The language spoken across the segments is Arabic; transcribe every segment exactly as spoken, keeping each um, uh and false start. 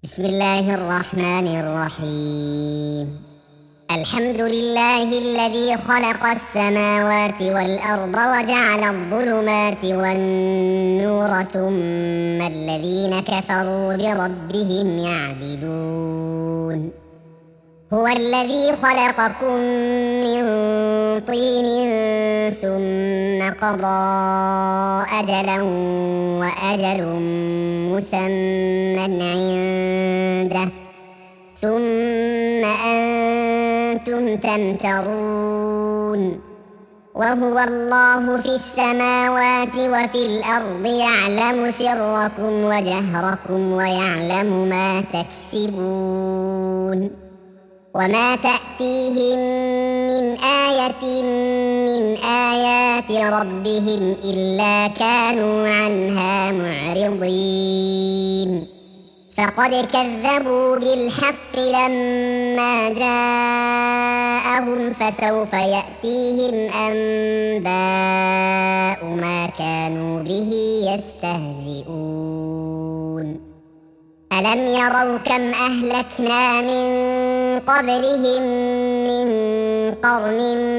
بسم الله الرحمن الرحيم. الحمد لله الذي خلق السماوات والأرض وجعل الظلمات والنور ثم الذين كفروا بربهم يعدلون. هو الذي خلقكم من طين ثم قضى أجلا وأجل مسمى عنده ثم أنتم تمترون. وهو الله في السماوات وفي الأرض يعلم سركم وجهركم ويعلم ما تكسبون. وما تأتيهم من آية من آيات ربهم إلا كانوا عنها معرضين. فقد كذبوا بالحق لما جاءهم فسوف يأتيهم أنباء ما كانوا به يستهزئون. ألم يروا كم أهلكنا من قبلهم من قرن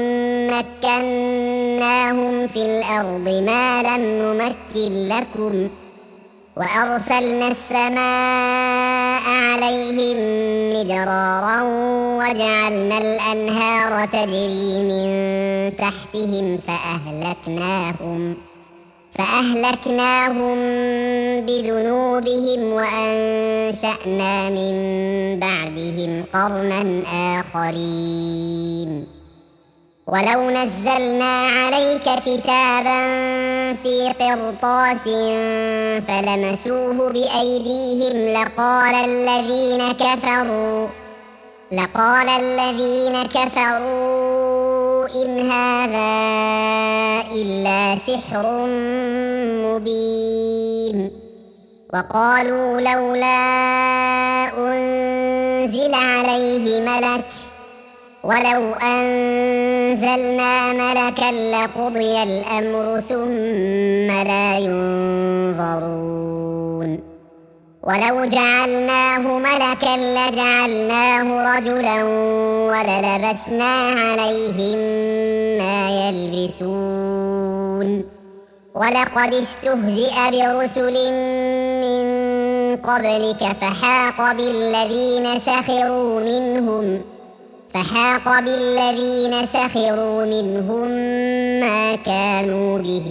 مكناهم في الأرض ما لم نمكن لكم وأرسلنا السماء عليهم مدرارا وجعلنا الأنهار تجري من تحتهم فأهلكناهم فأهلكناهم بذنوبهم وأنشأنا من بعدهم قرنا آخرين. ولو نزلنا عليك كتابا في قرطاس فلمسوه بأيديهم لقال الذين كفروا لقال الذين كفروا إن هذا إلا سحر مبين. وقالوا لولا أنزل عليه ملك ولو أنزلنا ملكا لقضي الأمر ثم لا ينظرون. ولو جعلناه ملكا لجعلناه رجلا وللبسنا عليهم ما يلبسون. ولقد استهزئ برسل من قبلك فحاق بالذين سخروا منهم فحاق بالذين سخروا منهم ما كانوا به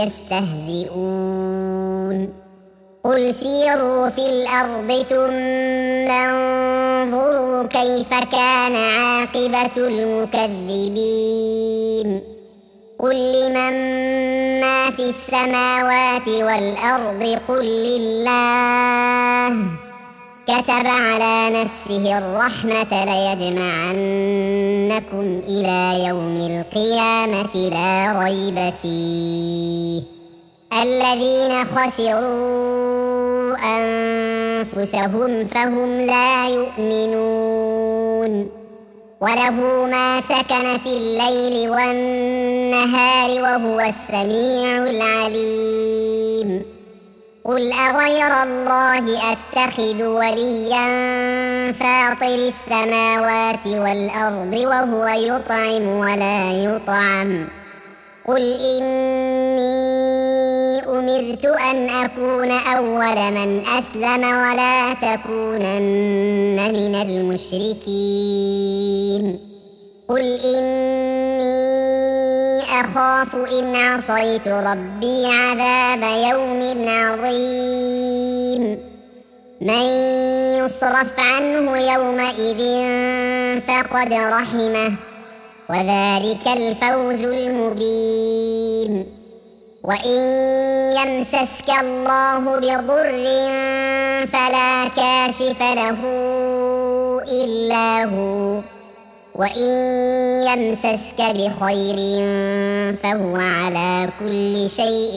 يستهزئون. قل سيروا في الأرض ثم انظروا كيف كان عاقبة المكذبين. قل لمن ما في السماوات والأرض قل لله كتب على نفسه الرحمة ليجمعنكم إلى يوم القيامة لا ريب فيه. الذين خسروا أنفسهم فهم لا يؤمنون. وله ما سكن في الليل والنهار وهو السميع العليم. قل أغير الله أتخذ وليا فاطر السماوات والأرض وهو يطعم ولا يطعم. قل إني أمرت أن أكون أول من أسلم ولا تكونن من المشركين. قل إني أخاف إن عصيت ربي عذاب يوم عظيم. من يصرف عنه يومئذ فقد رحمه وذلك الفوز المبين. وإن يمسسك الله بضر فلا كاشف له إلا هو وإن يمسسك بخير فهو على كل شيء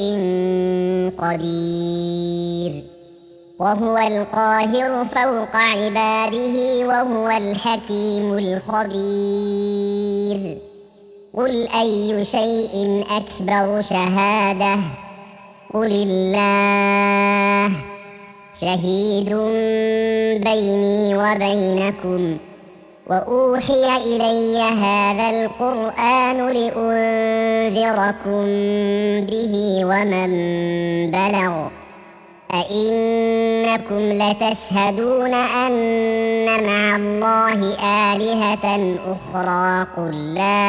قدير. وهو القاهر فوق عباده وهو الحكيم الخبير. قل أي شيء أكبر شهادة قل الله شهيد بيني وبينكم وأوحي إلي هذا القرآن لأنذركم به ومن بلغ أئنكم لتشهدون أن مع الله آلهة أخرى قل لا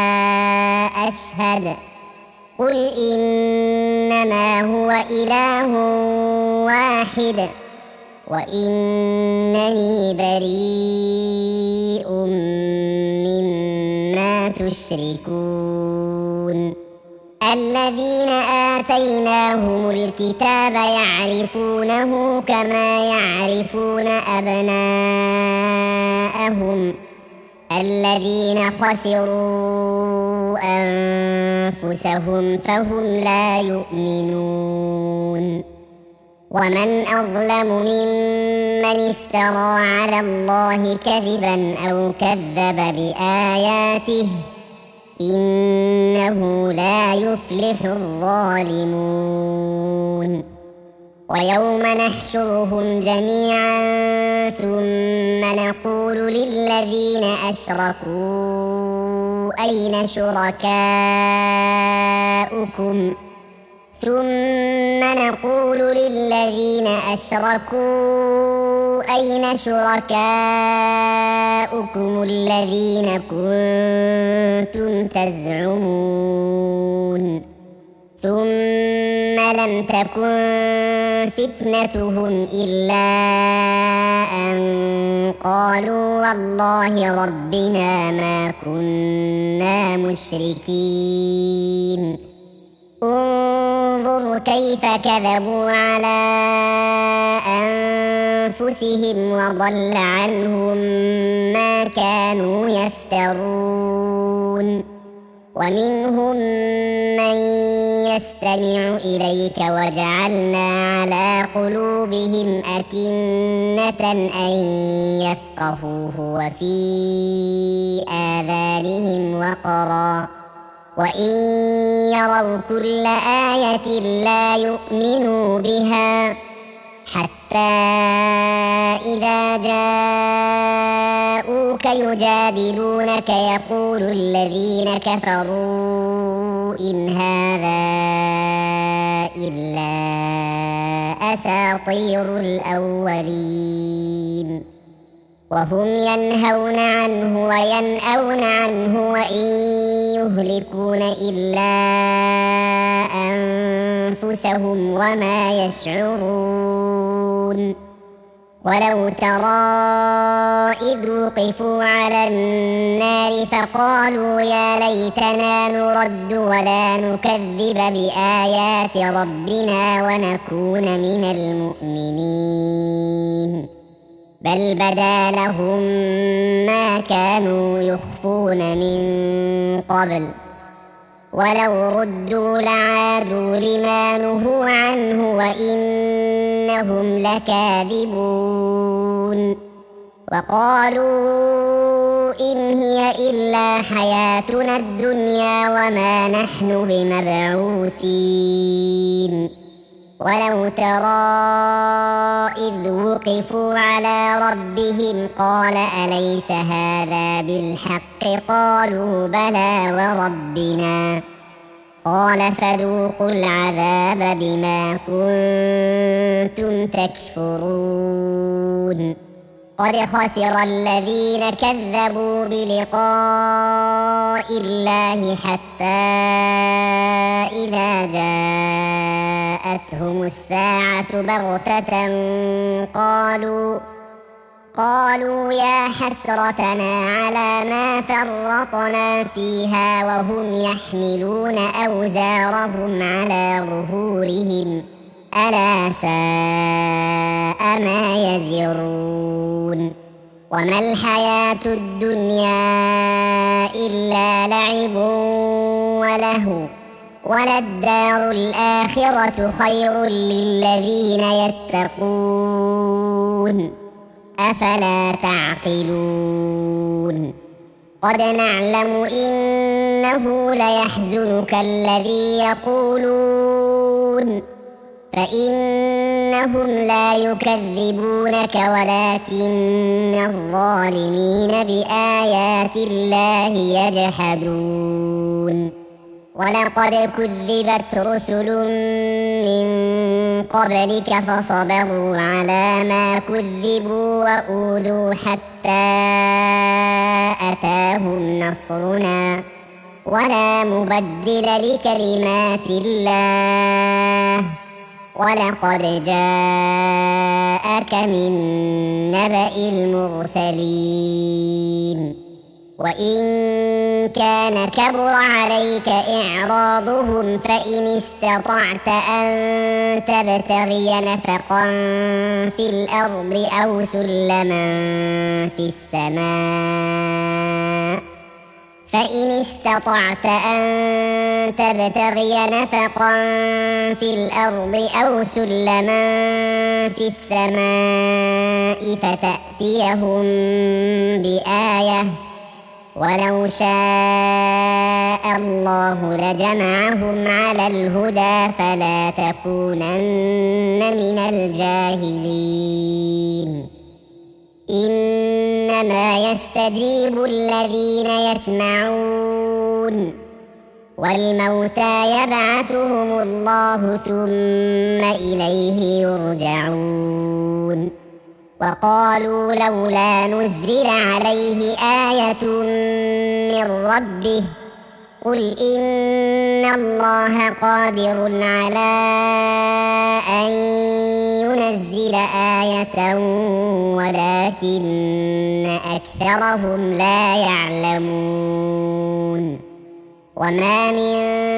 أشهد قل إنما هو إله واحد وإنني بريء مما تشركون الذين آتيناهم الكتاب يعرفونه كما يعرفون أبناءهم الذين خسروا أنفسهم فهم لا يؤمنون ومن أظلم ممن افترى على الله كذبا أو كذب بآياته إنه لا يفلح الظالمون ويوم نحشرهم جميعا ثم نقول للذين أشركوا أين شركاؤكم ثم نقول للذين أشركوا أين شركاؤكم الذين كنتم تزعمون ثم لم تكن فتنتهم إلا أن قالوا والله ربنا ما كنا مشركين انظر كيف كذبوا على أنفسهم وضل عنهم ما كانوا يفترون ومنهم من يستمع إليك وجعلنا على قلوبهم أكنة أن يفقهوه وفي آذانهم وقرا وإن يروا كل آية لا يؤمنوا بها حتى إذا جاءوك يجادلونك يقول الذين كفروا إن هذا إلا أساطير الأولين وهم ينهون عنه وينأون عنه وإن يهلكون إلا أنفسهم وما يشعرون ولو ترى إذ وقفوا على النار فقالوا يا ليتنا نرد ولا نكذب بآيات ربنا ونكون من المؤمنين بل بدا لهم ما كانوا يخفون من قبل ولو ردوا لعادوا لما نهوا عنه وإنهم لكاذبون وقالوا إن هي إلا حياتنا الدنيا وما نحن بمبعوثين ولو ترى إذ وقفوا على ربهم قال أليس هذا بالحق قالوا بلى وربنا قال فذوقوا العذاب بما كنتم تكفرون قد خسر الذين كذبوا بلقاء الله حتى إذا جاءتهم الساعة بغتة قالوا قالوا يا حسرتنا على ما فرطنا فيها وهم يحملون أوزارهم على ظهورهم ألا ساء ما يزرون وما الحياة الدنيا إلا لعب وله وللدار الآخرة خير للذين يتقون أفلا تعقلون قد نعلم إنه ليحزنك الذي يقولون فإنهم لا يكذبونك ولكن الظالمين بآيات الله يجحدون ولقد كذبت رسل من قبلك فصبروا على ما كذبوا وأوذوا حتى أتاهم نصرنا ولا مبدل لكلمات الله ولقد جاءك من نبأ المرسلين وإن كان كبر عليك إعراضهم فإن استطعت أن تبتغي نفقا في الأرض أو سلما في السماء فإن استطعت أن تبتغي نفقا في الأرض أو سلما في السماء فتأتيهم بآية ولو شاء الله لجمعهم على الهدى فلا تكونن من الجاهلين إنما يستجيب الذين يسمعون والموتى يبعثهم الله ثم إليه يرجعون وقالوا لولا نزل عليه آية من ربه قل إن الله قادر على أن ينزل آية ولكن أكثرهم لا يعلمون وما من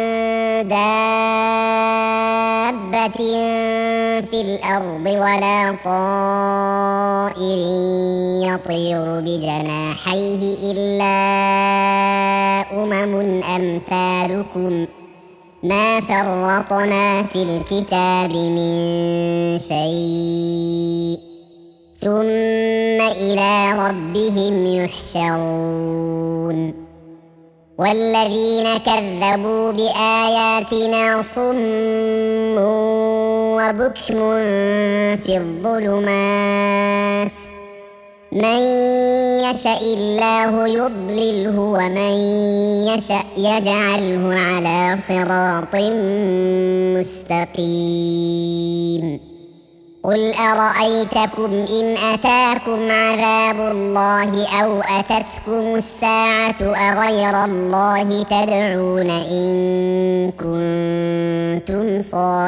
دابة في الأرض ولا طائر يطير بجناحيه إلا أمم أمثالكم ما فرطنا في الكتاب من شيء ثم إلى ربهم يحشرون والذين كذبوا بآياتنا صم وبكم في الظلمات من يشاء الله يضلله ومن يشاء يجعله على صراط مستقيم قل أرأيتكم إن أتاكم عذاب الله أو أتتكم الساعة أغير الله تدعون إن كنتم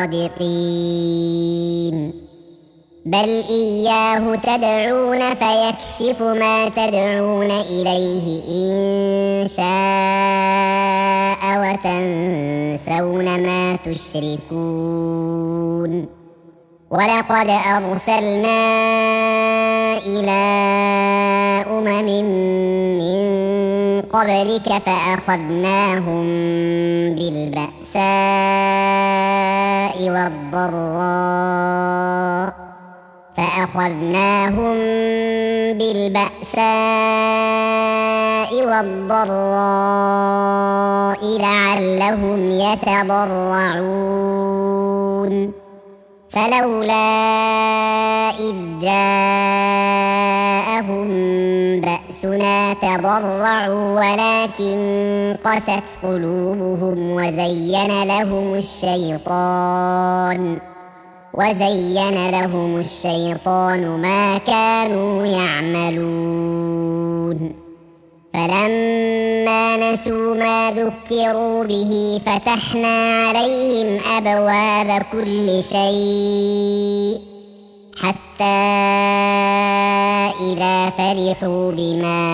صادقين بل إياه تدعون فيكشف ما تدعون إليه إن شاء وتنسون ما تشركون ولقد أرسلنا إلى أمم من قبلك فأخذناهم بالبأساء والضراء فأخذناهم بالبأساء والضراء لعلهم يتضرعون فلولا إذ جاءهم بأسنا تضرعوا ولكن قست قلوبهم وزين لهم الشيطان وزين لهم الشيطان ما كانوا يعملون فلما نسوا ما ذكروا به فتحنا عليهم أبواب كل شيء حتى إذا فرحوا بما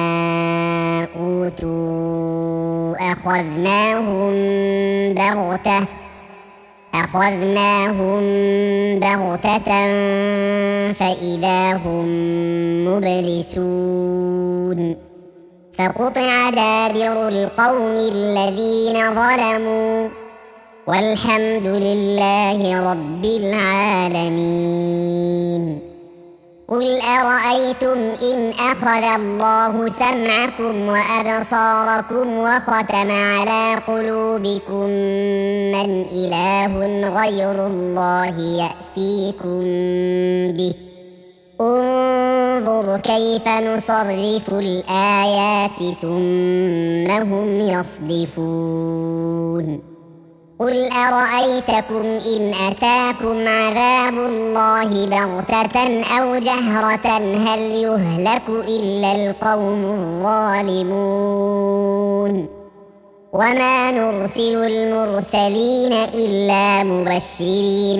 أوتوا أخذناهم بغتة أخذناهم بغتة فإذا هم مبلسون فقطع دابر القوم الذين ظلموا والحمد لله رب العالمين قل أرأيتم أرأيتم إن أخذ الله سمعكم وأبصاركم وختم على قلوبكم من إله غير الله يأتيكم به انظر كيف نصرف الآيات ثم هم يصدفون قل أرأيتكم إن أتاكم عذاب الله بغتة أو جهرة هل يهلك إلا القوم الظالمون وما نرسل المرسلين إلا مبشرين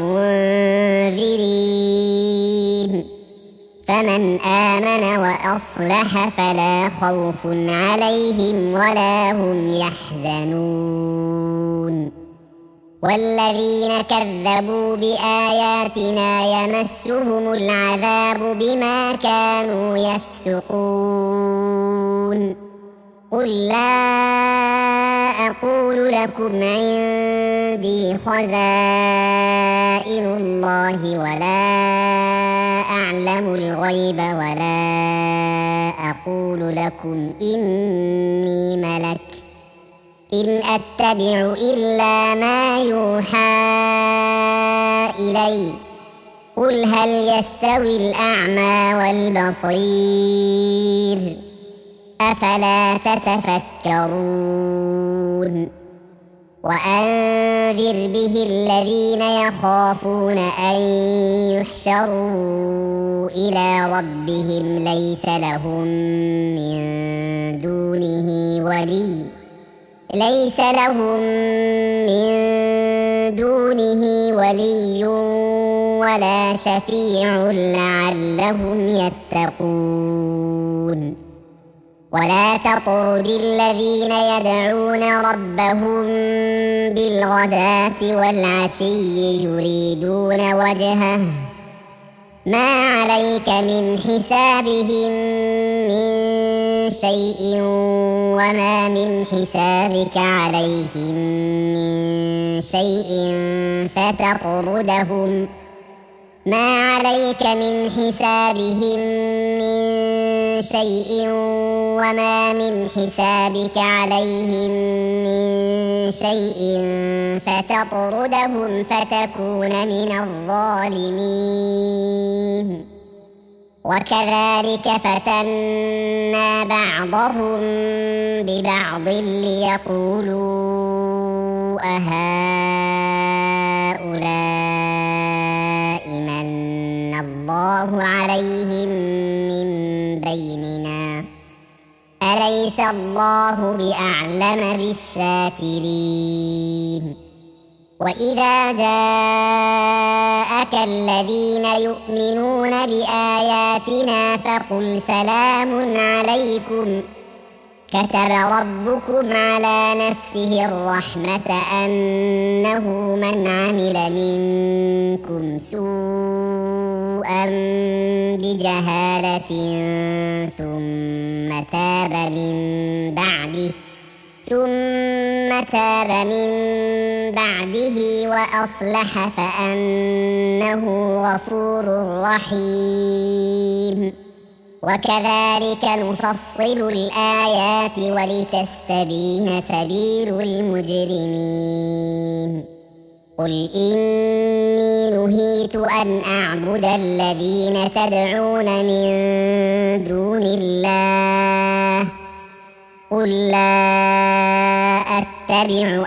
ومنذرين فمن آمن وأصلح فلا خوف عليهم ولا هم يحزنون والذين كذبوا بآياتنا يمسهم العذاب بما كانوا يفسقون قل لا أقول لكم عندي خزائن الله ولا أعلم الغيب ولا أقول لكم إني ملك إن أتبع إلا ما يوحى إلي قل هل يستوي الأعمى والبصير أفلا تتفكرون وأنذر به الذين يخافون أن يحشروا إلى ربهم ليس لهم من دونه ولي ليس لهم من دونه ولي ولا شفيع لعلهم يتقون ولا تطرد الذين يدعون ربهم بالغداة والعشي يريدون وجهه ما عليك من حسابهم من شيء وما من حسابك عليهم من شيء فتطردهم ما عليك من حسابهم من شيء وما من حسابك عليهم من شيء فتطردهم فتكون من الظالمين وكذلك فتنا بعضهم ببعض ليقولوا أهؤلاء من الله عليهم من بيننا أليس الله بأعلم بالشاكرين وإذا جاءك الذين يؤمنون بآياتنا فقل سلام عليكم كتب ربكم على نفسه الرحمة أنه من عمل منكم سوءا بجهالة ثم تاب من بعده ثم تاب من بعده وأصلح فأنه غفور رحيم وكذلك نفصل الآيات ولتستبين سبيل المجرمين قل إني نهيت أن أعبد الذين تدعون من دون الله قل لا أتبع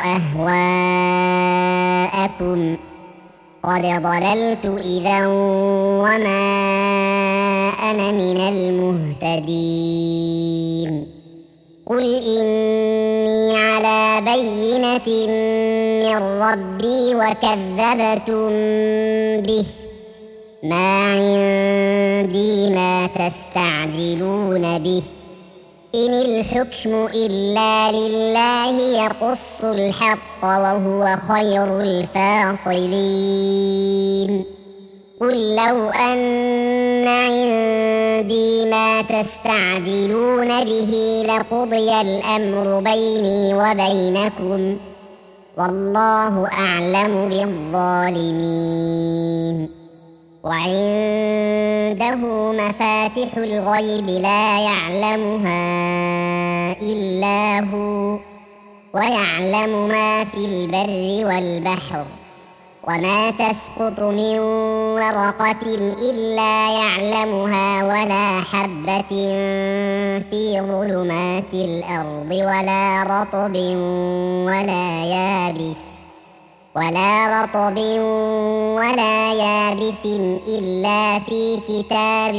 أهواءكم قد ضللت إذا وما أنا من المهتدين قل إني على بينة من ربي وكذبتم به ما عندي ما تستعجلون به إن الحكم إلا لله يقص الحق وهو خير الفاصلين قل لو أن عندي ما تستعجلون به لقضي الأمر بيني وبينكم والله أعلم بالظالمين وعنده مفاتح الغيب لا يعلمها إلا هو ويعلم ما في البر والبحر وما تسقط من ورقة إلا يعلمها ولا حبة في ظلمات الأرض ولا رطب ولا يابس ولا رطب ولا يابس إلا في كتاب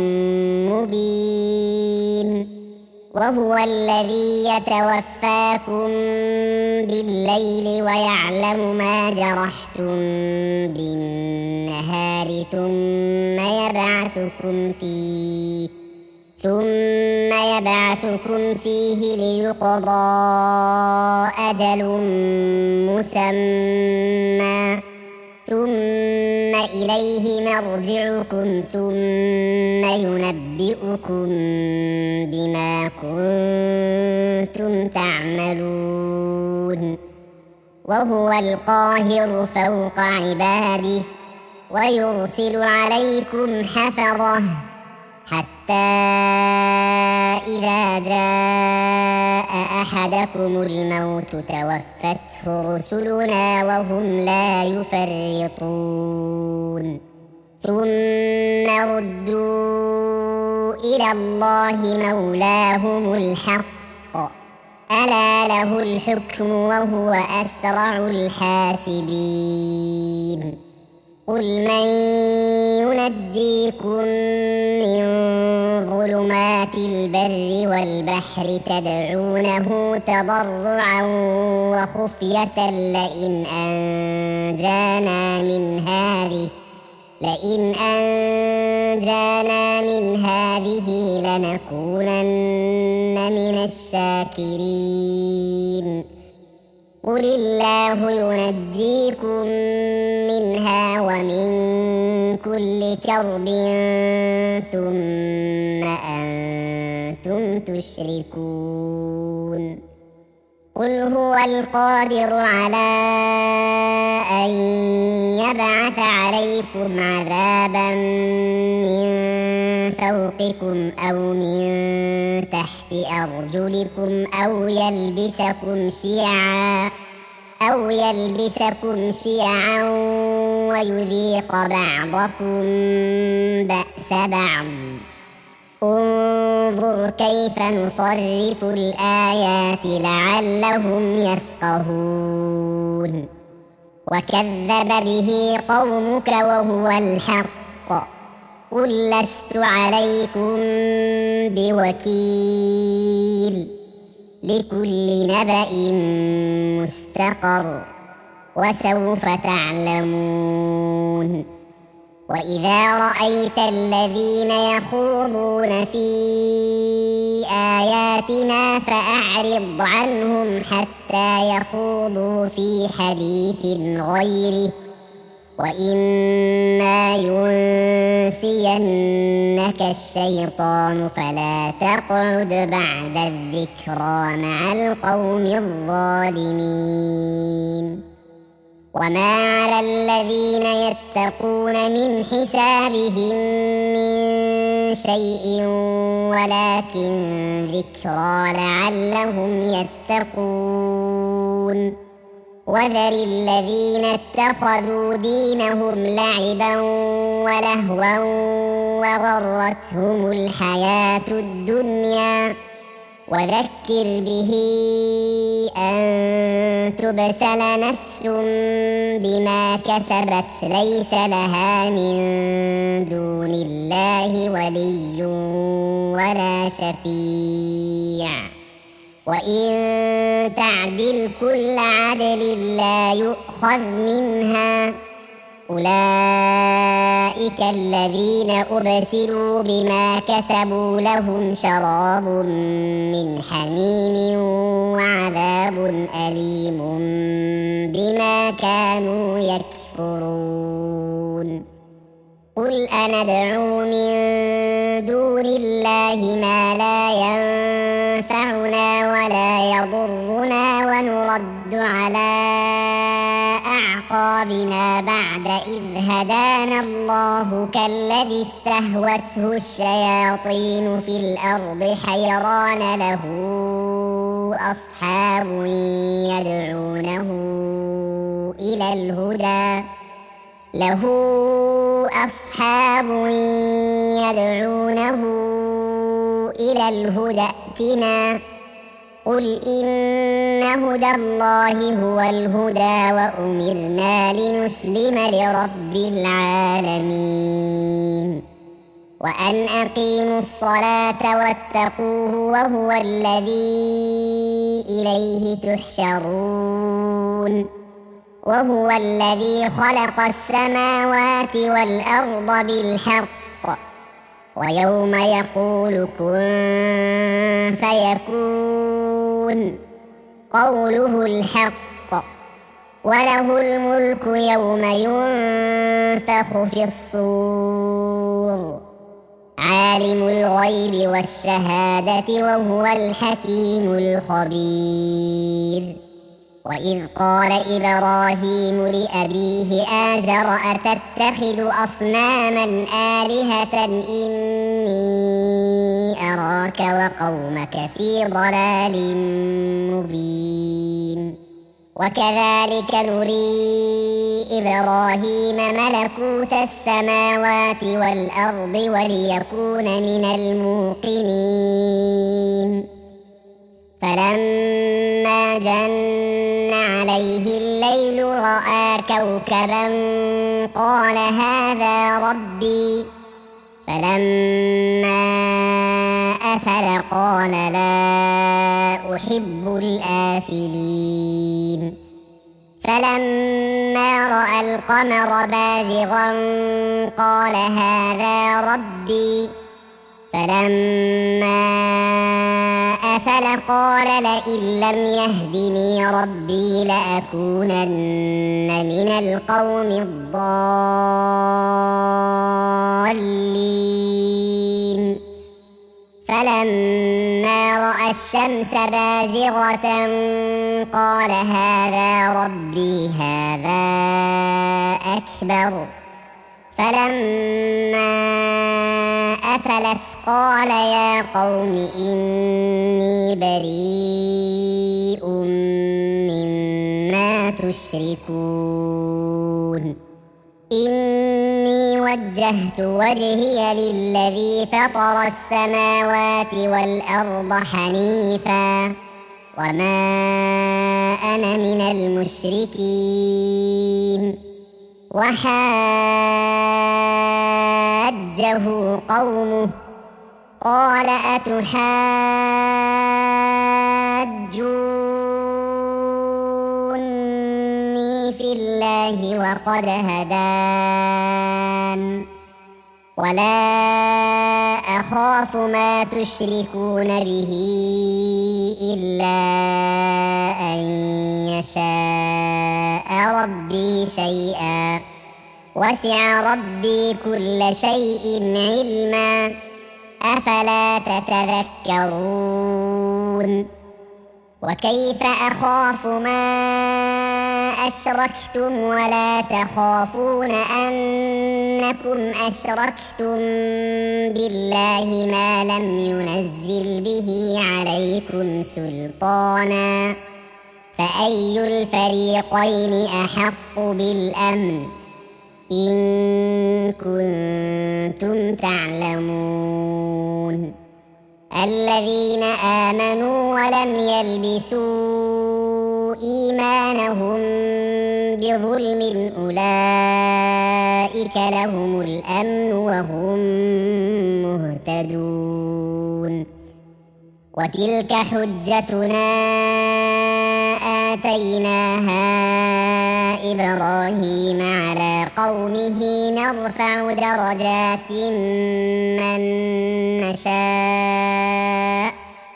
مبين. وهو الذي يتوفاكم بالليل ويعلم ما جرحتم بالنهار ثم يبعثكم فيه ثم يبعثكم فيه ليقضى أجل مسمى ثم إليه مرجعكم ثم ينبئكم بما كنتم تعملون. وهو القاهر فوق عباده ويرسل عليكم حفظه حتى إذا جاء أحدكم الموت توفته رسلنا وهم لا يفرطون ثم ردوا إلى الله مولاهم الحق ألا له الحكم وهو أسرع الحاسبين. قل من ينجيكم من ظلمات البر والبحر تدعونه تضرعا وخفية لئن أنجانا من هذه لئن أنجانا من هذه لنكونن من الشاكرين. قل الله ينجيكم منها ومن كل كرب ثم أنتم تشركون. قل هو القادر على أن يبعث عليكم عذابا من فوقكم أو من تحت أرجلكم أو يلبسكم شيعا أو يلبسكم شيعا ويذيق بعضكم بأس بعض. انظر كيف نصرف الآيات لعلهم يفقهون. وكذب به قومك وهو الحق قل لست عليكم بوكيل لكل نبأ مستقر وسوف تعلمون. وإذا رأيت الذين يخوضون في آياتنا فأعرض عنهم حتى يخوضوا في حديث غيره وإما ينسينك الشيطان فلا تقعد بعد الذكرى مع القوم الظالمين. وما على الذين يتقون من حسابهم من شيء ولكن ذكرى لعلهم يتقون. وذر الذين اتخذوا دينهم لعبا ولهوا وغرتهم الحياة الدنيا وذكر به أن تبسل نفس بما كسبت ليس لها من دون الله ولي ولا شفيع وإن تعدل كل عدل لا يؤخذ منها. أولئك الذين أبسلوا بما كسبوا لهم شراب من حميم وعذاب أليم بما كانوا يكفرون. قل أندعو من دون الله ما لا ينفعنا ولا يضرنا ونرد على أعقابنا عقابنا بعد إذ هدانا الله كالذي استهوته الشياطين في الأرض حيران له أصحاب يدعونه إلى الهدى له أصحاب يدعونه إلى الهدى ائتنا قل إن هدى الله هو الهدى وأمرنا لنسلم لرب العالمين وأن أقيموا الصلاة واتقوه وهو الذي إليه تحشرون وهو الذي خلق السماوات والأرض بالحق ويوم يقول كن فيكون قوله الحق وله الملك يوم ينفخ في الصور عالم الغيب والشهادة وهو الحكيم الخبير وإذ قال إبراهيم لأبيه آزر أتتخذ أصناما آلهة إني أراك وقومك في ضلال مبين وكذلك نري إبراهيم ملكوت السماوات والأرض وليكون من الموقنين فلما جن عليه الليل رأى كوكبا قال هذا ربي فلما أفل قال لا أحب الآفلين فلما رأى القمر بازغا قال هذا ربي فلما أفل قال لئن لم يهدني ربي لأكونن من القوم الضالين فلما رأى الشمس بازغة قال هذا ربي هذا أكبر فلما أفلت قال يا قوم إني بريء مما تشركون إني وجهت وجهي للذي فطر السماوات والأرض حنيفا وما أنا من المشركين وحاجه قومه قال أتحاجوني في الله وقد هدان ولا أخاف ما تشركون به إلا أن يشاء ربي شيئا وسع ربي كل شيء علما أفلا تتذكرون وكيف أخاف ما أشركتم ولا تخافون أنكم أشركتم بالله ما لم ينزل به عليكم سلطانا فأي الفريقين أحق بالأمن إن كنتم تعلمون الذين آمنوا ولم يلبسوا إيمانهم بظلم أولئك لهم الأمن وهم مهتدون وتلك حجتنا آتيناها إبراهيم على قومه نرفع درجات من نشاء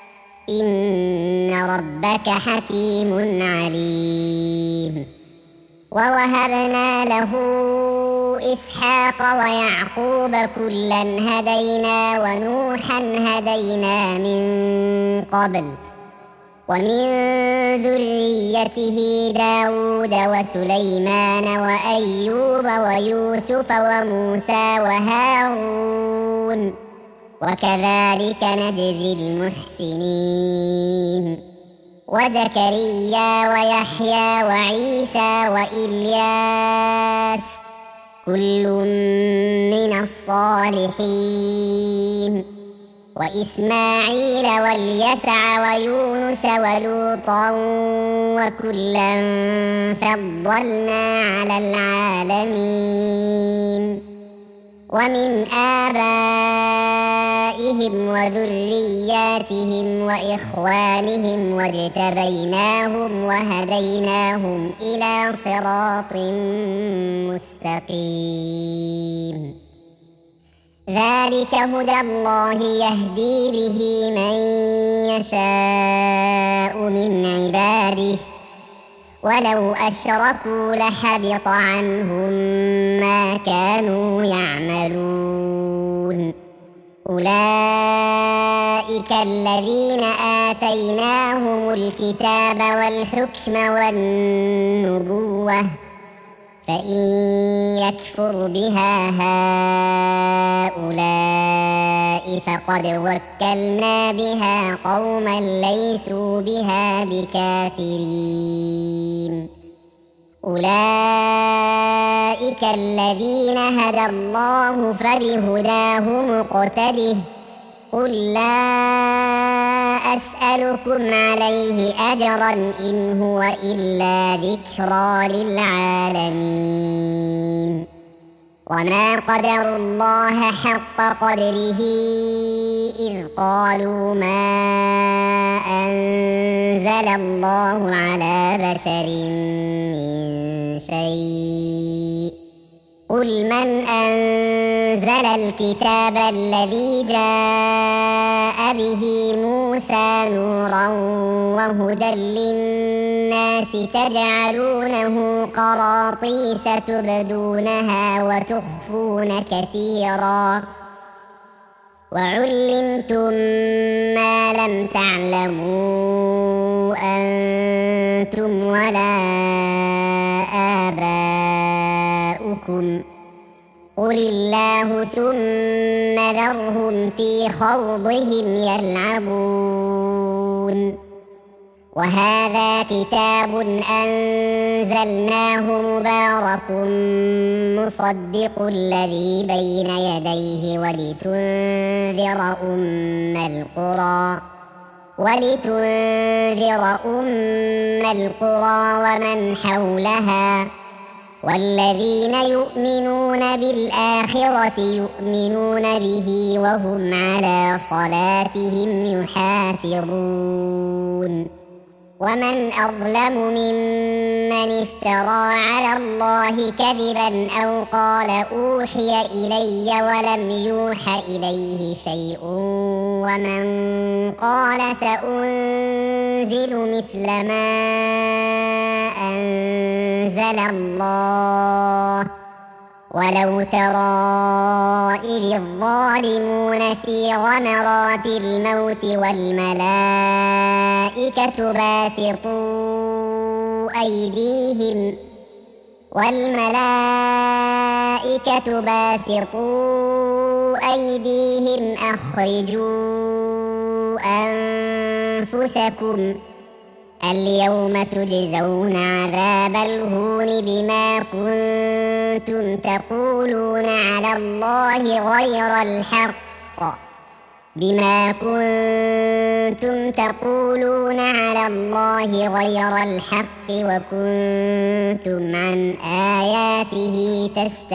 إن ربك حكيم عليم ووهبنا له إسحاق ويعقوب كلا هدينا ونوحا هدينا من قبل ومن ذريته داود وسليمان وأيوب ويوسف وموسى وهارون وكذلك نجزي المحسنين وزكريا ويحيى وعيسى وإلياس كل من الصالحين وإسماعيل واليسع ويونس ولوطا وكلا فضلنا على العالمين ومن آبائهم وذرياتهم وإخوانهم واجتبيناهم وهديناهم إلى صراط مستقيم ذلك هدى الله يهدي به من يشاء من عباده ولو أشركوا لحبط عنهم ما كانوا يعملون أولئك الذين آتيناهم الكتاب والحكم والنبوة فإن يكفر بها هؤلاء فقد وكلنا بها قوما ليسوا بها بكافرين أولئك الذين هدى الله فبهداه مقتده قل لا أسألكم عليه أجرا إن هو إلا ذكرى للعالمين وما قدروا الله حق قدره إذ قالوا ما أنزل الله على بشر من شيء قل من أنزل الكتاب الذي جاء به موسى نورا وهدى للناس تجعلونه قراطيس تبدونها وتخفون كثيرا وعلمتم ما لم تعلموا أنتم ولا آباؤكم قل الله ثم ذرهم في خوضهم يلعبون وهذا كتاب أنزلناه مبارك مصدق الذي بين يديه ولتنذر أم القرى ولتنذر أم القرى ومن حولها والذين يؤمنون بالآخرة يؤمنون به وهم على صلاتهم يحافظون ومن أظلم ممن افترى على الله كذبا أو قال أوحي إلي ولم يوح إليه شيء ومن قال سأنزل مثل ما أنزل الله ولو ترى إذ الظالمون في غمرات الموت والملائكة باسطوا أيديهم والملائكة باسطوا أيديهم أخرجوا أنفسكم اليوم تجزون عذاب الهون بما كنتم تقولون على الله غير الحق بما كنتم تقولون على الله غير الحق وكنتم عن آياته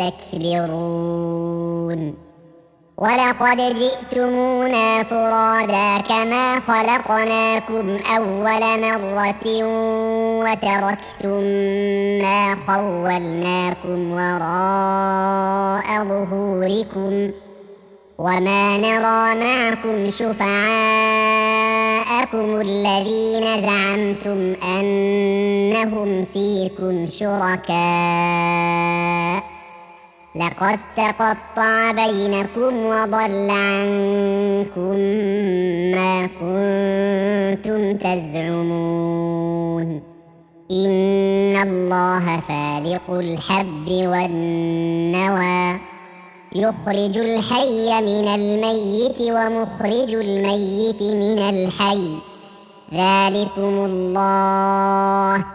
تستكبرون ولقد جئتمونا فرادا كما خلقناكم أول مرة وتركتم ما خولناكم وراء ظهوركم وما نرى معكم شفعاءكم الذين زعمتم أنهم فيكم شركاء لقد تقطع بينكم وضل عنكم ما كنتم تزعمون إن الله فالق الحب والنوى يخرج الحي من الميت ومخرج الميت من الحي ذلكم الله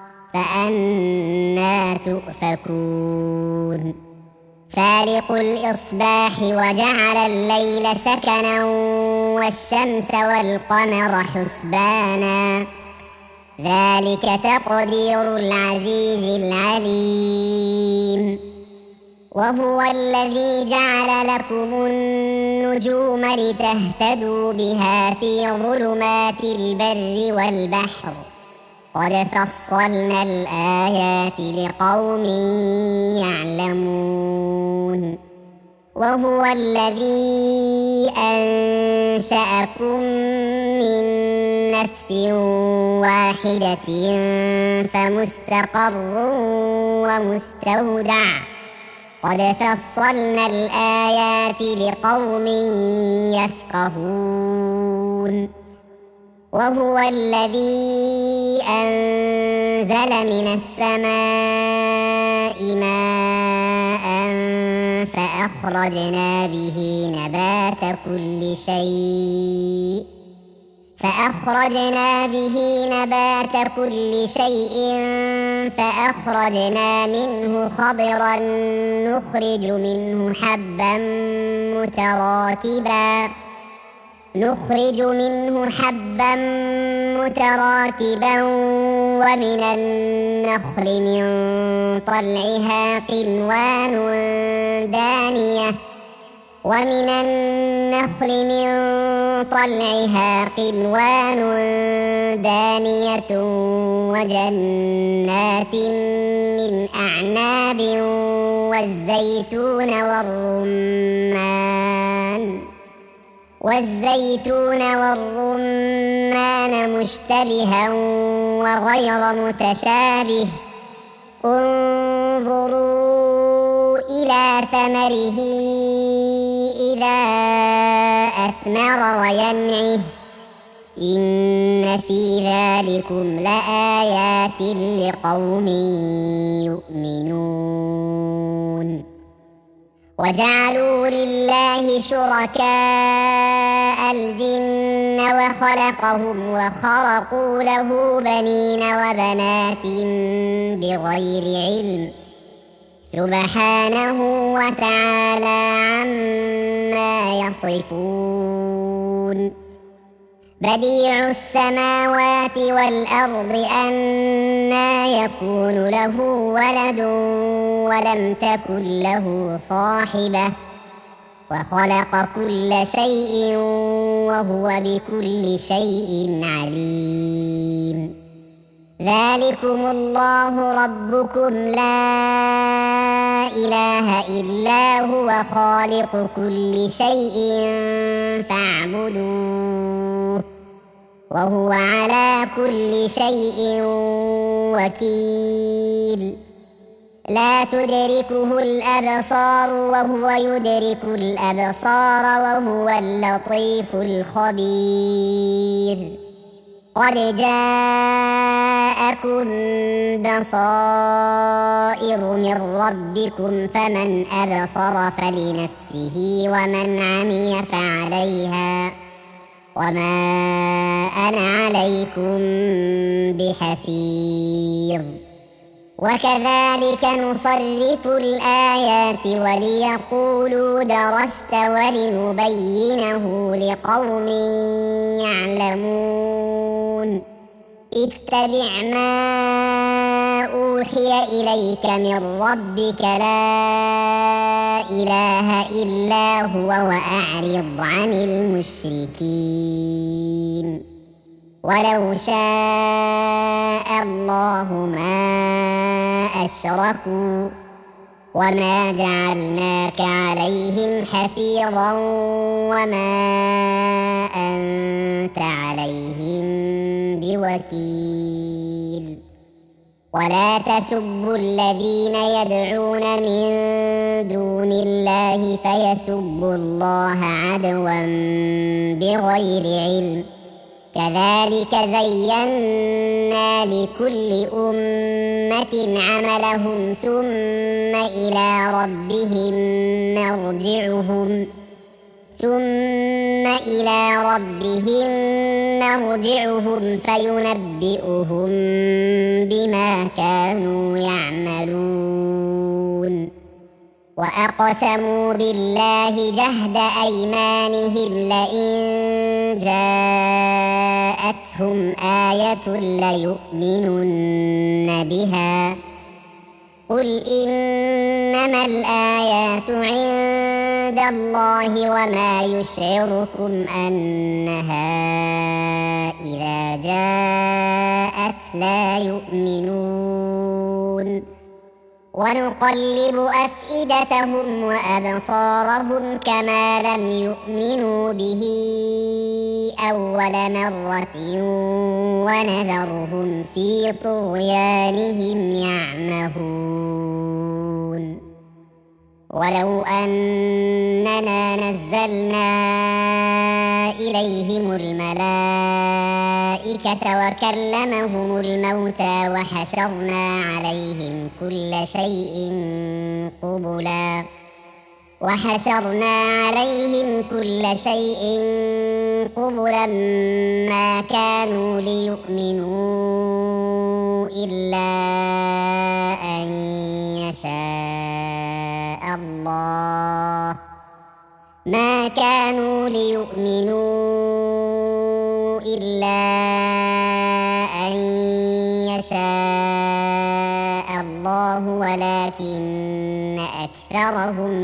فأنى تؤفكون فالق الإصباح وجعل الليل سكنا والشمس والقمر حسبانا ذلك تقدير العزيز العليم وهو الذي جعل لكم النجوم لتهتدوا بها في ظلمات البر والبحر قد فصلنا الآيات لقوم يعلمون وهو الذي أنشأكم من نفس واحدة فمستقر ومستودع قد فصلنا الآيات لقوم يفقهون وهو الذي أنزل من السماء ماء فأخرجنا به نبات كل شيء فأخرجنا به نبات كل شيء فأخرجنا منه خضرا نخرج منه حبا متراكبا نخرج منه حبا متراكبا ومن النخل من طلعها قنوان دانية ومن النخل من طلعها قنوان دانية وجنات من أعناب والزيتون والرمان والزيتون والرمان مشتبها وغير متشابه انظروا إلى ثمره إذا أثمر وينعه إن في ذلكم لآيات لقوم يؤمنون وجعلوا لله شركاء الجن وخلقهم وخرقوا له بنين وبنات بغير علم سبحانه وتعالى عما يصفون بديع السماوات والأرض أنى يكون له ولد ولم تكن له صاحبة وخلق كل شيء وهو بكل شيء عليم ذلكم الله ربكم لا إله إلا هو خالق كل شيء فاعبدوه وهو على كل شيء وكيل لا تدركه الأبصار وهو يدرك الأبصار وهو اللطيف الخبير قد جاءكم بصائر من ربكم فمن أبصر فلنفسه ومن عمي فعليها وما أنا عليكم بحفيظ وكذلك نصرف الآيات وليقولوا درست ولنبينه لقوم يعلمون اتبع ما أوحي إليك من ربك لا إله إلا هو وأعرض عن المشركين ولو شاء الله ما أشركوا وما جعلناك عليهم حفيظا وما أنت عليهم بوكيل ولا تسبوا الذين يدعون من دون الله فيسبوا الله عدوا بغير علم كذلك زينا لكل أمة عملهم ثم إلى ربهم مرجعهم ثم إلى ربهم مرجعهم فينبئهم بما كانوا يعملون وأقسموا بالله جهد أيمانهم لئن جاءتهم آية ليؤمنن بها قل إنما الآيات عند الله وما يشعركم أنها إذا جاءت لا يؤمنون ونقلب أفئدتهم وأبصارهم كما لم يؤمنوا به أول مرة ونذرهم في طغيانهم يعمهون ولو أننا نزلنا إليهم الملائكة وكلمهم الموتى وحشرنا عليهم كل شيء قبلا وحشرنا عليهم كل شيء قبلا ما كانوا ليؤمنوا إلا أن يشاء الله ما كانوا ليؤمنوا إلا أن يشاء الله ولكن أكثرهم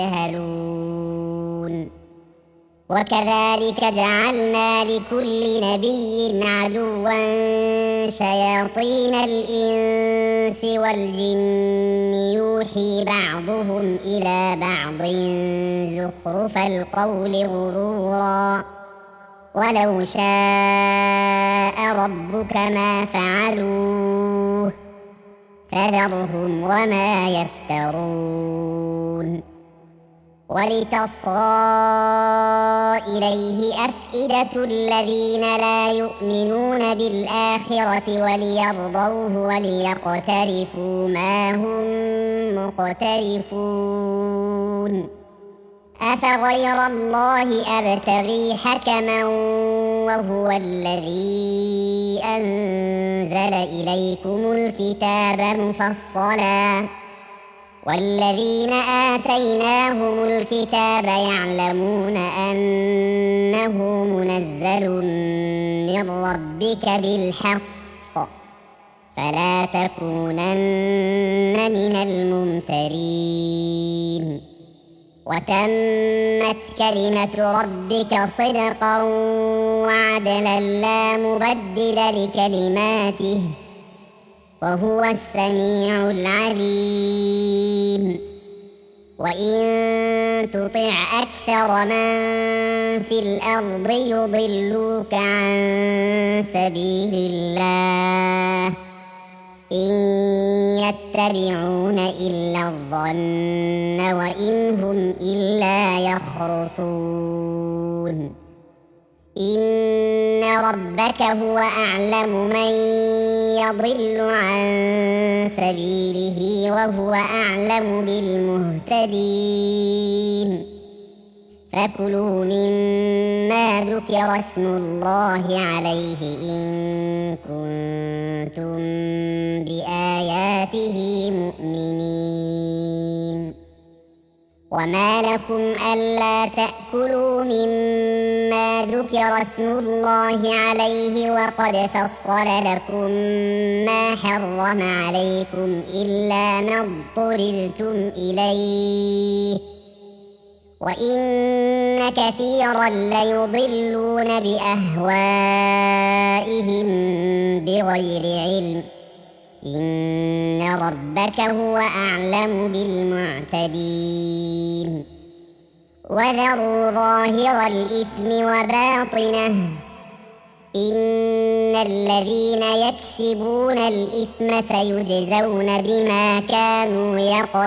يجهلون وكذلك جعلنا لكل نبي عدوا شياطين الإنس والجن يوحي بعضهم إلى بعض زخرف القول غرورا ولو شاء ربك ما فعلوه فذرهم وما يفترون ولتصغى إليه أفئدة الذين لا يؤمنون بالآخرة وليرضوه وليقترفوا ما هم مقترفون أفغير الله أبتغي حكما وهو الذي أنزل إليكم الكتاب مفصلا والذين آتيناهم الكتاب يعلمون أنه منزل من ربك بالحق فلا تكونن من الممترين وتمت كلمة ربك صدقا وعدلا لا مبدل لكلماته وهو السميع العليم وإن تطع أكثر من في الأرض يضلوك عن سبيل الله إن يتبعون إلا الظن وإن هم إلا يخرصون إن ربك هو أعلم من يضل عن سبيله وهو أعلم بالمهتدين فكلوا مما ذكر اسم الله عليه إن كنتم بآياته مؤمنين وما لكم ألا تأكلوا مما ذكر اسم الله عليه وقد فصل لكم ما حرم عليكم إلا ما اضطررتم إليه وإن كثيرا ليضلون بأهوائهم بغير علم إن ربك هو أعلم بالمعتدين وذروا ظاهر الإثم وباطنه إن الذين يكسبون الإثم سيجزون بما كانوا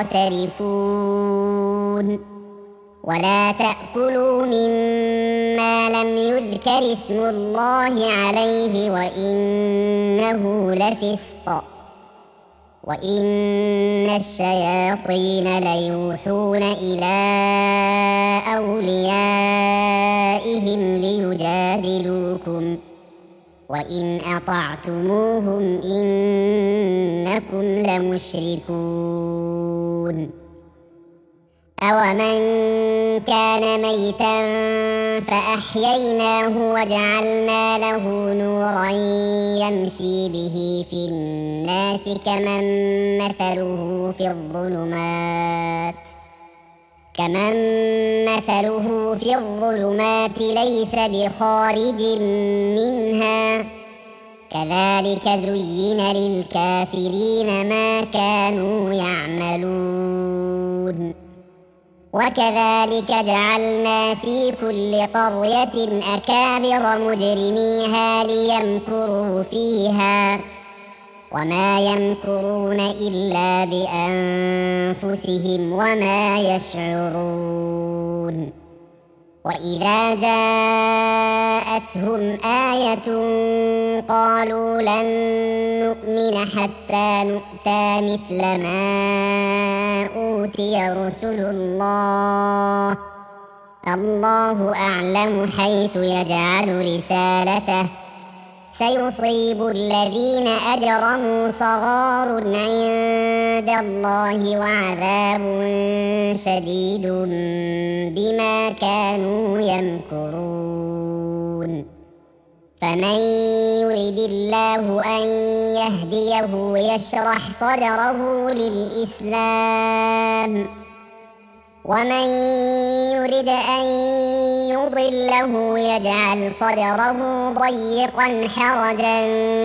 يقترفون ولا تأكلوا مما لم يذكر اسم الله عليه وإنه لفسق وإن الشياطين ليوحون إلى أوليائهم ليجادلوكم وإن أطعتموهم إنكم لمشركون أومن كان ميتا فأحييناه وجعلنا له نورا يمشي به في الناس كمن مثله في الظلمات كمن مثله في الظلمات ليس بخارج منها كذلك زين للكافرين ما كانوا يعملون وكذلك جعلنا في كل قرية أكابر مجرميها ليمكروا فيها وما يمكرون إلا بأنفسهم وما يشعرون وإذا جاءتهم آية قالوا لن نؤمن حتى نؤتى مثل ما أوتي رسل الله الله أعلم حيث يجعل رسالته سيصيب الذين أجرموا صغار عند الله وعذاب شديد بما كانوا يمكرون فمن يرد الله أن يهديه يشرح صدره للإسلام ومن يرد أن يضله يجعل صدره ضيقا حرجا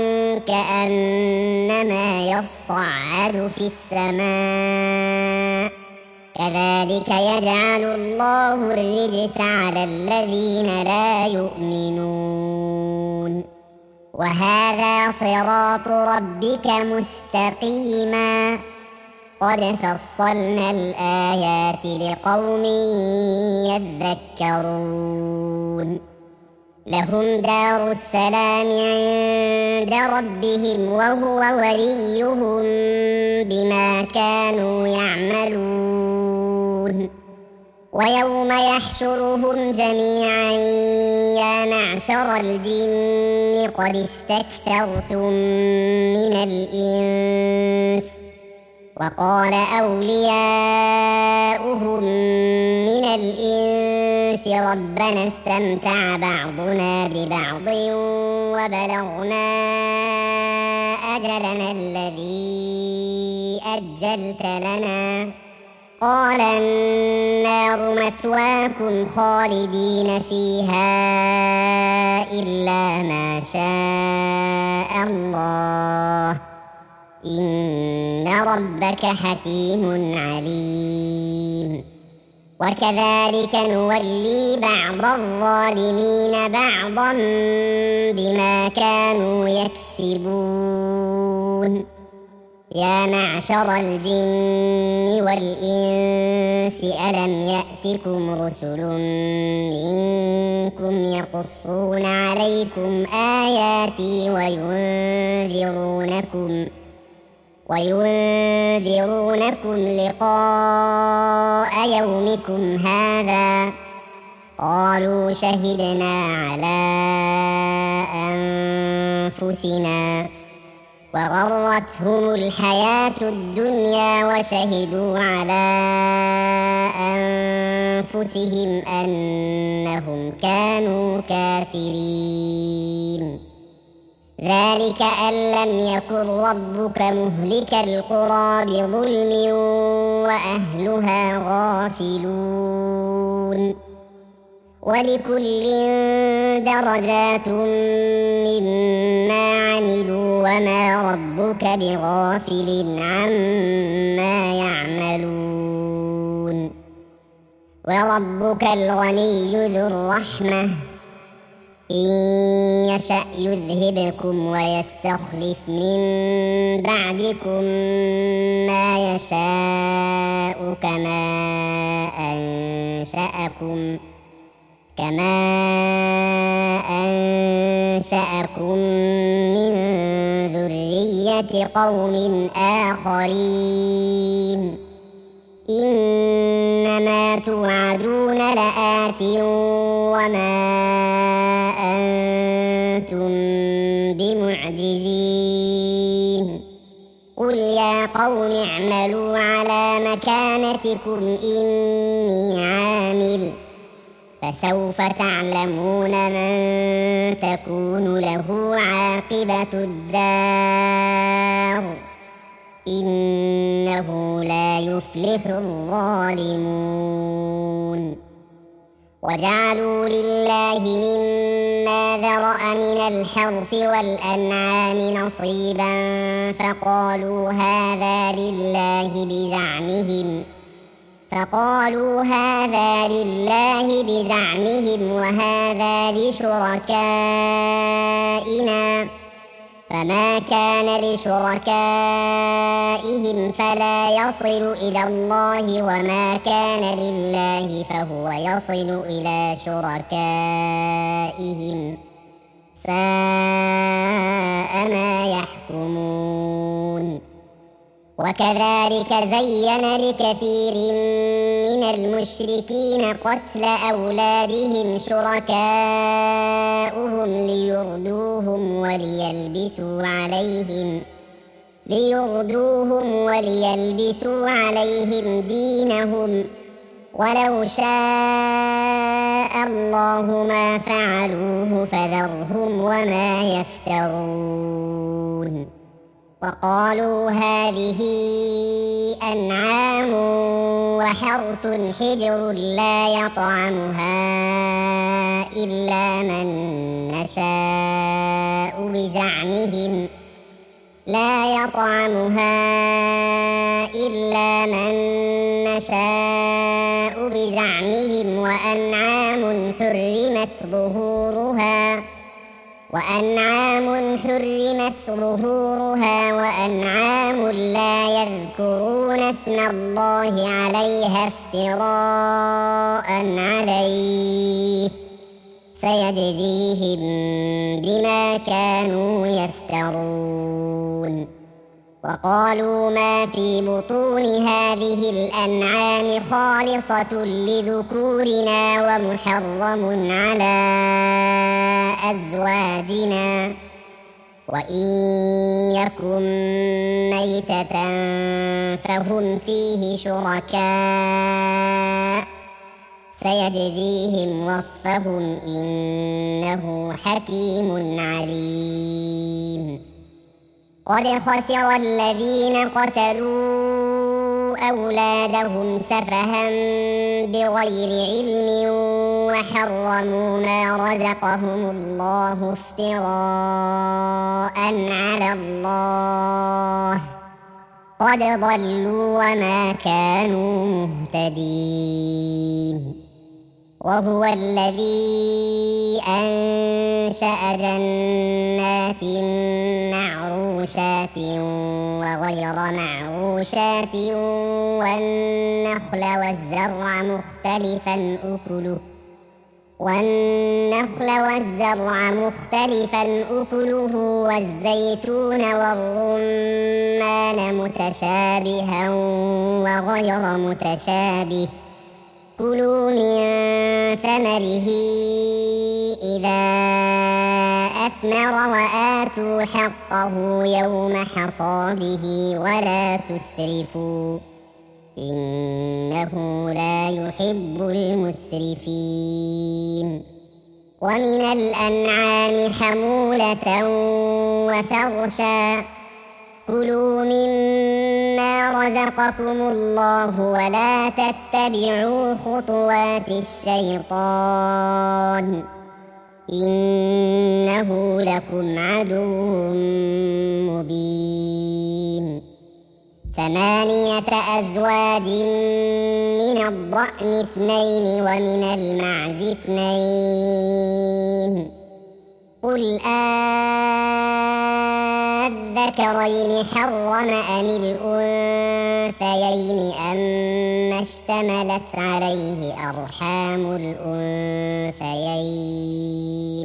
كأنما يصعد في السماء كذلك يجعل الله الرجس على الذين لا يؤمنون وهذا صراط ربك مستقيما قد فصلنا الآيات لقوم يذكرون لهم دار السلام عند ربهم وهو وليهم بما كانوا يعملون ويوم يحشرهم جميعا يا معشر الجن قد استكثرتم من الإنس وقال أولياؤهم من الإنس ربنا استمتع بعضنا ببعض وبلغنا أجلنا الذي أجلت لنا قال النار مثواكم خالدين فيها إلا ما شاء الله إن ربك حكيم عليم وكذلك نولي بعض الظالمين بعضا بما كانوا يكسبون يا معشر الجن والإنس ألم يأتكم رسل منكم يقصون عليكم آياتي وينذرونكم وينذرونكم لقاء يومكم هذا قالوا شهدنا على أنفسنا وغرتهم الحياة الدنيا وشهدوا على أنفسهم أنهم كانوا كافرين ذلك أن لم يكن ربك مهلك القرى بظلم وأهلها غافلون ولكل درجات مما عملوا وما ربك بغافل عما يعملون وربك الغني ذو الرحمة إن يشأ يذهبكم ويستخلف من بعدكم ما يشاء كما أنشأكم كما أنشأكم من ذرية قوم آخرين إنما توعدون لآت وما أنتم بمعجزين قل يا قوم اعملوا على مكانتكم إني عامل فسوف تعلمون من تكون له عاقبة الدار إنه لا يفلح الظالمون وجعلوا لله مما ذرأ من الحرث والأنعام نصيبا فقالوا هذا لله بزعمهم فقالوا هذا لله بزعمهم وهذا لشركائنا فما كان لشركائهم فلا يصل إلى الله وما كان لله فهو يصل إلى شركائهم ساء ما يحكمون وكذلك زين لكثير من المشركين قتل أولادهم شركاؤهم ليردوهم وليلبسوا عليهم ليردوهم وليلبسوا عليهم دينهم ولو شاء الله ما فعلوه فذرهم وما يفترون وقالوا هذه أنعام وحرث حجر لا يطعمها إلا من نشاء بزعمهم لا يطعمها إلا من نشاء بزعمهم وأنعام حرمت ظهورها وأنعام حرمت ظهورها وأنعام لا يذكرون اسم الله عليها افتراء عليه سيجزيهم بما كانوا يفترون وقالوا ما في بطون هذه الأنعام خالصة لذكورنا ومحرم على أزواجنا وإن يكن ميتة فهم فيه شركاء سيجزيهم وصفهم إنه حكيم عليم قد خسر الذين قتلوا أولادهم سفها بغير علم وحرموا ما رزقهم الله افتراء على الله قد ضلوا وما كانوا مهتدين وهو الذي أنشأ جنات معروشات وغير معروشات والنخل والزرع مختلفا أكله والنخل والزرع مختلفا أكله والزيتون والرمان متشابها وغير متشابه كلوا من ثمره إذا أثمر وآتوا حقه يوم حصاده ولا تسرفوا إنه لا يحب المسرفين ومن الأنعام حمولة وفرشا كلوا مما رزقكم الله ولا تتبعوا خطوات الشيطان إنه لكم عدو مبين ثمانية أزواج من الضأن اثنين ومن المعز اثنين قل أذكرين حرم أم الأنثيين أما اشتملت عليه أرحام الأنثيين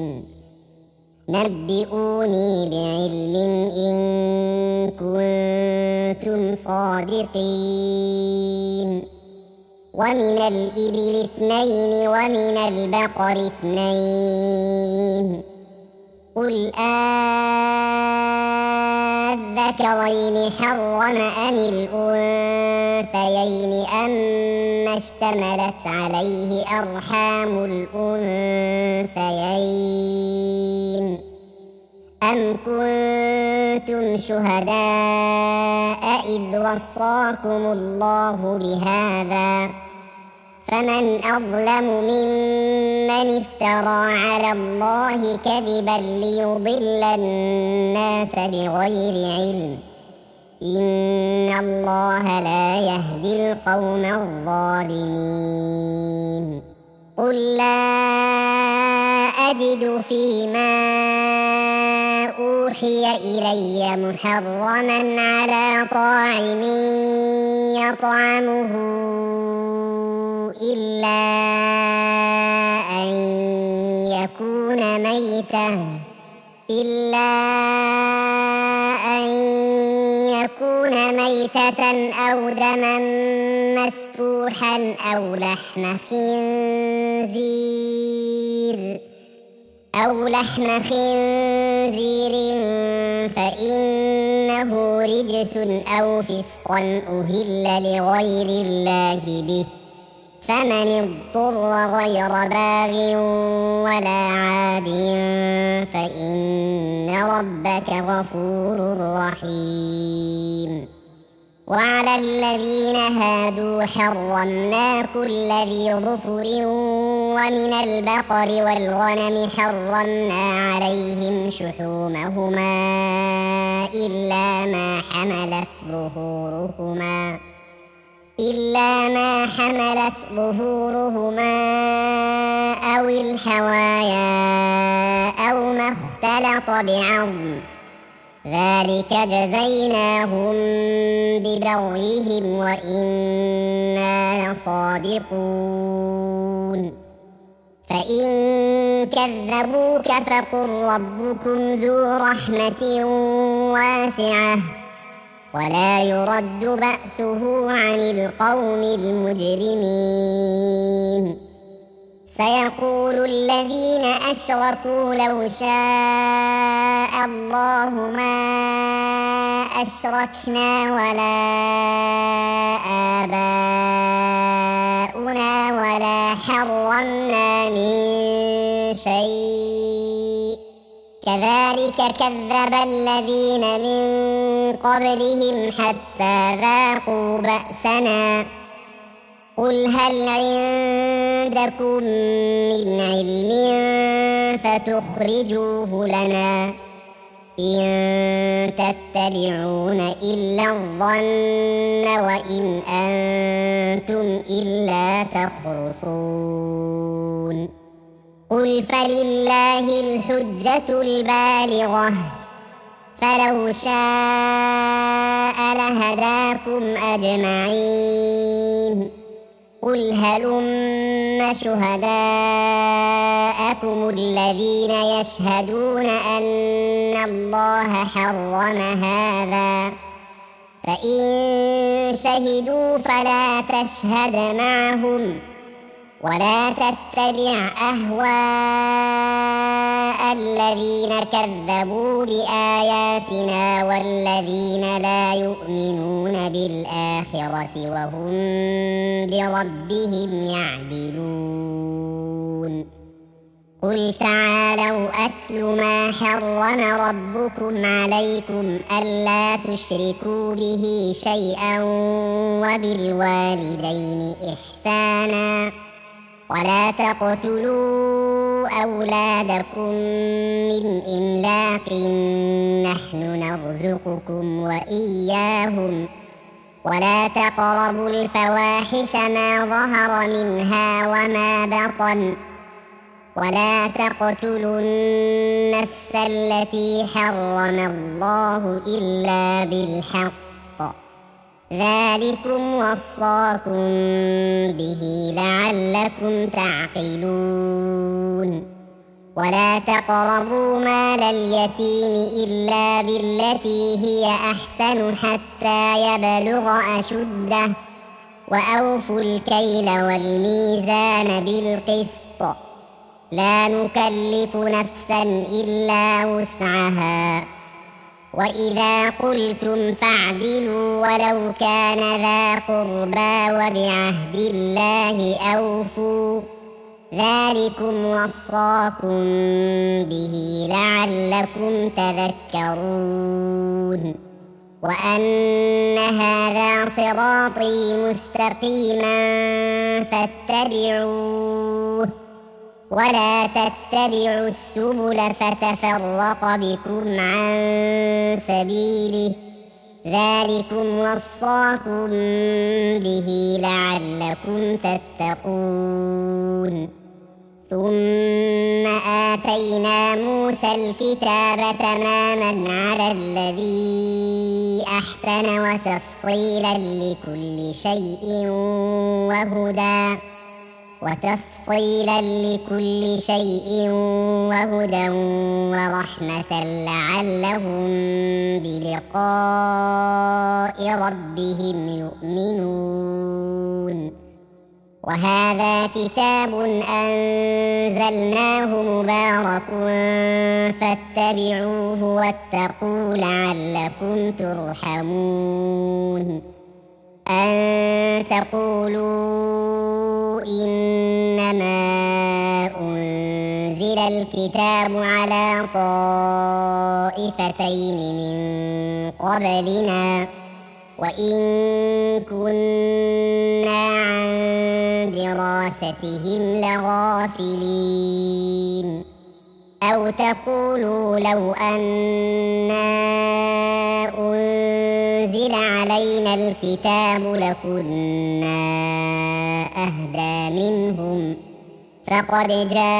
نبئوني بعلم إن كنتم صادقين ومن الإبل اثنين ومن البقر اثنين قل أذكرين حرم أم الأنثيين أما اشتملت عليه أرحام الأنثيين أم كنتم شهداء إذ وصاكم الله بهذا فمن أظلم ممن افترى على الله كذبا ليضل الناس بغير علم إن الله لا يهدي القوم الظالمين قل لا أجد فيما أوحي إلي محرما على طاعم يطعمه إلا أن يكون ميتة إلا أن يكون ميتة أو دما مسفوحا أو لحم خنزير أو لحم خنزير فإنه رجس أو فسقا أهل لغير الله به فمن اضطر غير باغ ولا عاد فإن ربك غفور رحيم وعلى الذين هادوا حرمنا كل ذي ظفر ومن البقر والغنم حرمنا عليهم شحومهما إلا ما حملت ظهورهما إلا ما حملت ظهورهما أو الحوايا أو ما اختلط بعظم ذلك جزيناهم ببغيهم وإنا لصادقون فإن كذبوك فقل ربكم ذو رحمة واسعة ولا يرد بأسه عن القوم المجرمين سيقول الذين أشركوا لو شاء الله ما أشركنا ولا آباؤنا ولا حرمنا من شيء كذلك كذب الذين من قبلهم حتى ذاقوا بأسنا قل هل عندكم من علم فتخرجوه لنا إن تتبعون إلا الظن وإن أنتم إلا تخرصون قل فلله الحجة البالغة فلو شاء لهداكم أجمعين قل هلم شهداءكم الذين يشهدون أن الله حرم هذا فإن شهدوا فلا تشهد معهم ولا تتبع أهواء الذين كذبوا بآياتنا والذين لا يؤمنون بالآخرة وهم بربهم يعدلون قل تعالوا أتل ما حرم ربكم عليكم ألا تشركوا به شيئا وبالوالدين إحسانا ولا تقتلوا أولادكم من إملاق نحن نرزقكم وإياهم ولا تقربوا الفواحش ما ظهر منها وما بطن ولا تقتلوا النفس التي حرم الله إلا بالحق ذلكم وصاكم به لعلكم تعقلون ولا تقربوا مال اليتيم إلا بالتي هي أحسن حتى يبلغ أشده وأوفوا الكيل والميزان بالقسط لا نكلف نفسا إلا وسعها وإذا قلتم فاعدلوا ولو كان ذا قربى وبعهد الله أوفوا ذلكم وصاكم به لعلكم تذكرون وأن هذا صراطي مستقيما فاتبعوه ولا تتبعوا السبل فتفرق بكم عن سبيله ذلكم وصاكم به لعلكم تتقون ثم آتينا موسى الكتاب تماما على الذي أحسن وتفصيلا لكل شيء وهدى وتفصيلا لكل شيء وهدى ورحمة لعلهم بلقاء ربهم يؤمنون وهذا كتاب أنزلناه مبارك فاتبعوه واتقوا لعلكم ترحمون أن تقولوا إنما أنزل الكتاب على طائفتين من قبلنا وإن كنا عن دراستهم لغافلين أو تقولوا لو أنا أنزل علينا الكتاب لكنا أهدى منهم فقد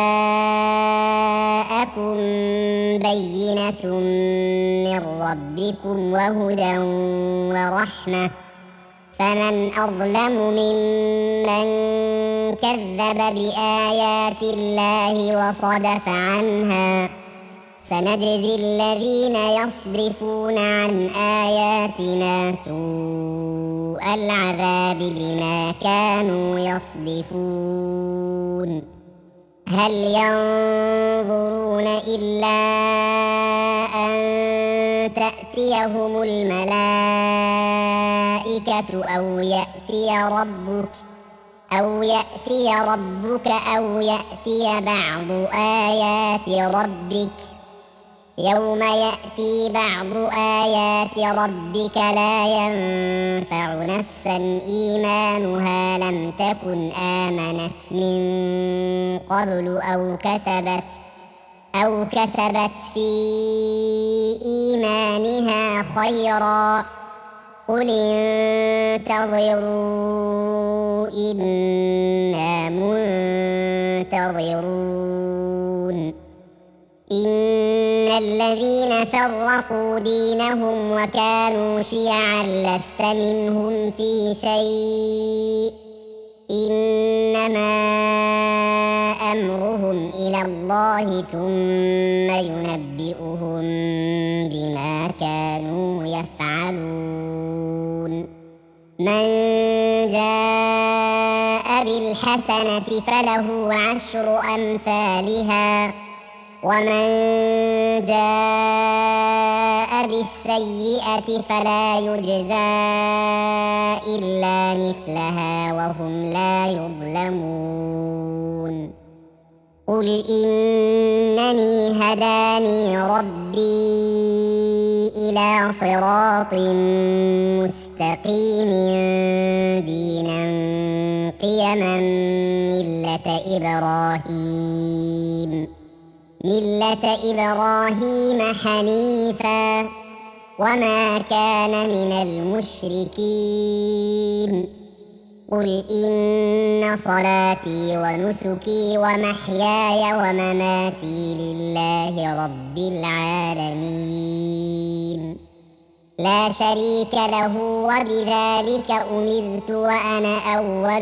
جاءكم بينة من ربكم وهدى ورحمة فمن أظلم ممن كذب بآيات الله وصدف عنها سنجزي الذين يصدفون عن آياتنا سوء العذاب بما كانوا يصدفون هل ينظرون إلا أن تأتيهم الملائكة أو يأتي ربك أو يأتي ربك أو يأتي بعض آيات ربك يوم يأتي بعض آيات ربك لا ينفع نفسا إيمانها لم تكن آمنت من قبل أو كسبت أو كسبت في إيمانها خيرا قل انتظروا إنا منتظرون إن الذين فرقوا دينهم وكانوا شيعا لست منهم في شيء إنما أمرهم إلى الله ثم ينبئهم بما كانوا يفعلون من جاء بالحسنة فله عشر أمثالها ومن جاء بالسيئة فلا يجزى إلا مثلها وهم لا يظلمون قل إنني هداني ربي إلى صراط مستقيم دينا قيما ملة إبراهيم ملة إبراهيم حنيفا وما كان من المشركين قل إن صلاتي ونسكي ومحياي ومماتي لله رب العالمين لا شريك له وبذلك أمرت وأنا أول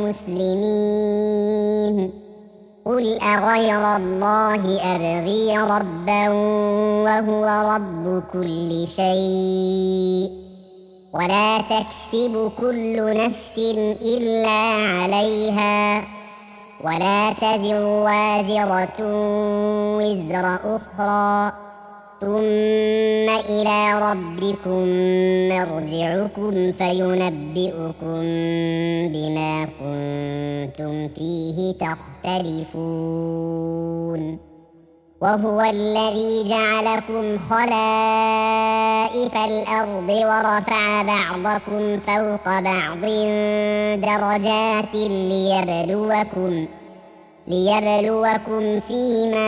المسلمين قل أغير الله أبغي ربا وهو رب كل شيء ولا تكسب كل نفس إلا عليها ولا تزر وازرة وزر أخرى ثم إلى ربكم مرجعكم فينبئكم بما كنتم فيه تختلفون وهو الذي جعلكم خلائف الأرض ورفع بعضكم فوق بعض درجات ليبلوكم ليبلوكم فيما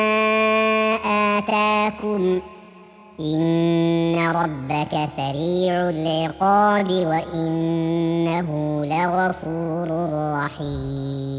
آتاكم إن ربك سريع العقاب وإنه لغفور رحيم.